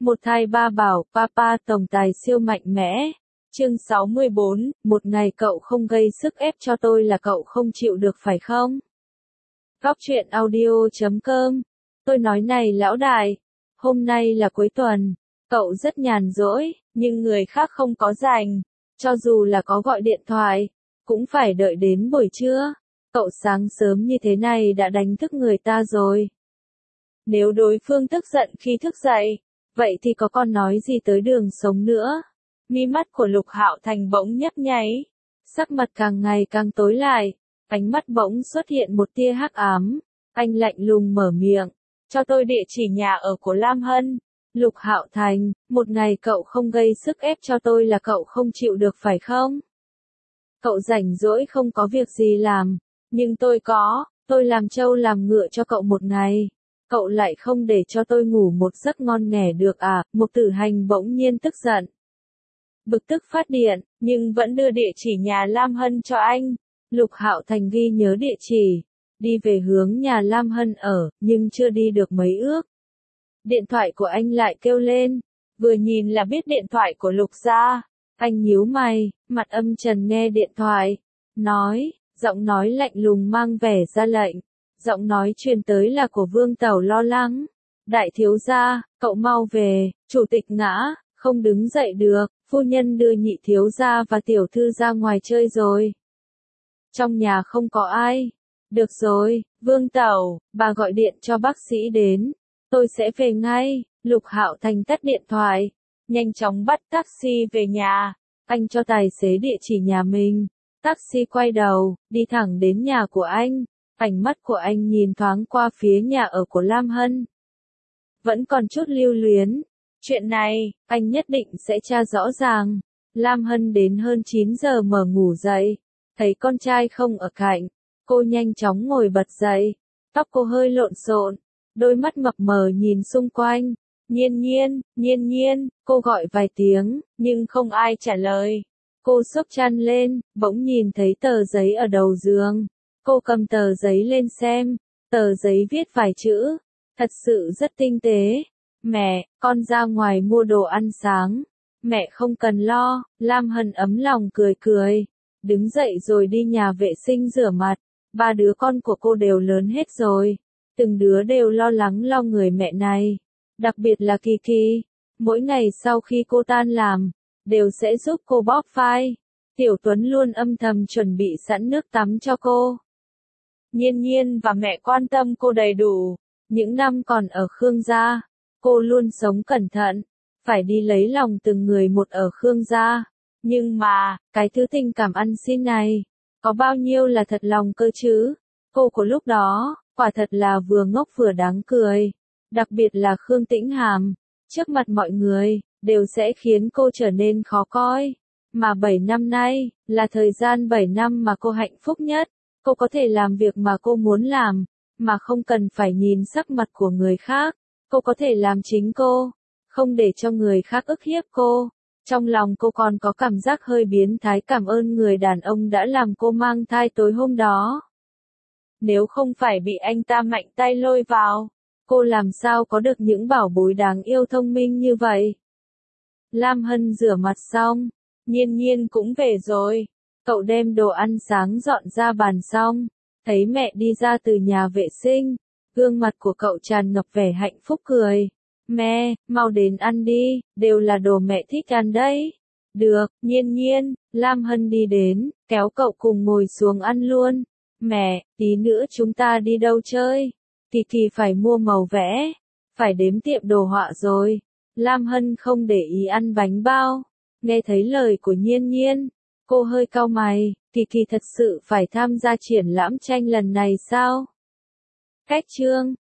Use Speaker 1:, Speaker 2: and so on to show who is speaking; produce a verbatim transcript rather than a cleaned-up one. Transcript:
Speaker 1: Một thai ba bảo, Papa tổng tài siêu mạnh mẽ. Chương sáu mươi bốn, một ngày cậu không gây sức ép cho tôi là cậu không chịu được phải không? Góc truyện audio chấm com. Tôi nói này lão đại, hôm nay là cuối tuần, cậu rất nhàn rỗi, nhưng người khác không có rảnh, cho dù là có gọi điện thoại, cũng phải đợi đến buổi trưa. Cậu sáng sớm như thế này đã đánh thức người ta rồi. Nếu đối phương tức giận khi thức dậy, vậy thì có còn nói gì tới đường sống nữa? Mi mắt của Lục Hạo Thành bỗng nhấp nháy, sắc mặt càng ngày càng tối lại, ánh mắt bỗng xuất hiện một tia hắc ám, anh lạnh lùng mở miệng, cho tôi địa chỉ nhà ở của Lam Hân. Lục Hạo Thành, một ngày cậu không gây sức ép cho tôi là cậu không chịu được phải không? Cậu rảnh rỗi không có việc gì làm, nhưng tôi có, tôi làm trâu làm ngựa cho cậu một ngày. Cậu lại không để cho tôi ngủ một giấc ngon nghẻ được à? Mục Tử Hành bỗng nhiên tức giận. Bực tức phát điện, nhưng vẫn đưa địa chỉ nhà Lam Hân cho anh. Lục Hạo Thành ghi nhớ địa chỉ, đi về hướng nhà Lam Hân ở, nhưng chưa đi được mấy ước. Điện thoại của anh lại kêu lên, vừa nhìn là biết điện thoại của Lục gia. Anh nhíu mày, mặt âm trầm nghe điện thoại, nói, giọng nói lạnh lùng mang vẻ ra lệnh. Giọng nói truyền tới là của Vương Tẩu lo lắng. Đại thiếu gia, cậu mau về, chủ tịch ngã, không đứng dậy được, phu nhân đưa nhị thiếu gia và tiểu thư ra ngoài chơi rồi. Trong nhà không có ai. Được rồi, Vương Tẩu, bà gọi điện cho bác sĩ đến. Tôi sẽ về ngay. Lục Hạo Thành tắt điện thoại, nhanh chóng bắt taxi về nhà. Anh cho tài xế địa chỉ nhà mình. Taxi quay đầu, đi thẳng đến nhà của anh. Ánh mắt của anh nhìn thoáng qua phía nhà ở của Lam Hân. Vẫn còn chút lưu luyến. Chuyện này, anh nhất định sẽ tra rõ ràng. Lam Hân đến hơn chín giờ mở ngủ dậy. Thấy con trai không ở cạnh. Cô nhanh chóng ngồi bật dậy. Tóc cô hơi lộn xộn. Đôi mắt mập mờ nhìn xung quanh. Nhiên nhiên, nhiên nhiên, cô gọi vài tiếng, nhưng không ai trả lời. Cô xốc chăn lên, bỗng nhìn thấy tờ giấy ở đầu giường. Cô cầm tờ giấy lên xem, tờ giấy viết vài chữ, thật sự rất tinh tế. Mẹ, con ra ngoài mua đồ ăn sáng. Mẹ không cần lo, Lam Hân ấm lòng cười cười. Đứng dậy rồi đi nhà vệ sinh rửa mặt. Ba đứa con của cô đều lớn hết rồi. Từng đứa đều lo lắng lo người mẹ này. Đặc biệt là Kỳ Kỳ. Mỗi ngày sau khi cô tan làm, đều sẽ giúp cô bóp vai. Tiểu Tuấn luôn âm thầm chuẩn bị sẵn nước tắm cho cô. Nhiên nhiên và mẹ quan tâm cô đầy đủ. Những năm còn ở Khương gia, cô luôn sống cẩn thận, phải đi lấy lòng từng người một ở Khương gia. Nhưng mà, cái thứ tình cảm ăn xin này, có bao nhiêu là thật lòng cơ chứ? Cô của lúc đó, quả thật là vừa ngốc vừa đáng cười. Đặc biệt là Khương Tĩnh Hàm, trước mặt mọi người, đều sẽ khiến cô trở nên khó coi. Mà bảy năm nay, là thời gian bảy năm mà cô hạnh phúc nhất. Cô có thể làm việc mà cô muốn làm, mà không cần phải nhìn sắc mặt của người khác. Cô có thể làm chính cô, không để cho người khác ức hiếp cô. Trong lòng cô còn có cảm giác hơi biến thái cảm ơn người đàn ông đã làm cô mang thai tối hôm đó. Nếu không phải bị anh ta mạnh tay lôi vào, cô làm sao có được những bảo bối đáng yêu thông minh như vậy. Lam Hân rửa mặt xong, Nhiên nhiên cũng về rồi. Cậu đem đồ ăn sáng dọn ra bàn xong, thấy mẹ đi ra từ nhà vệ sinh, gương mặt của cậu tràn ngập vẻ hạnh phúc cười. Mẹ, mau đến ăn đi, đều là đồ mẹ thích ăn đấy. Được, Nhiên nhiên, Lam Hân đi đến, kéo cậu cùng ngồi xuống ăn luôn. Mẹ, tí nữa chúng ta đi đâu chơi? Kỳ Kỳ phải mua màu vẽ, phải đếm tiệm đồ họa rồi. Lam Hân không để ý ăn bánh bao. Nghe thấy lời của Nhiên nhiên, cô hơi cau mày, Kỳ Kỳ thật sự phải tham gia triển lãm tranh lần này sao? Cách chương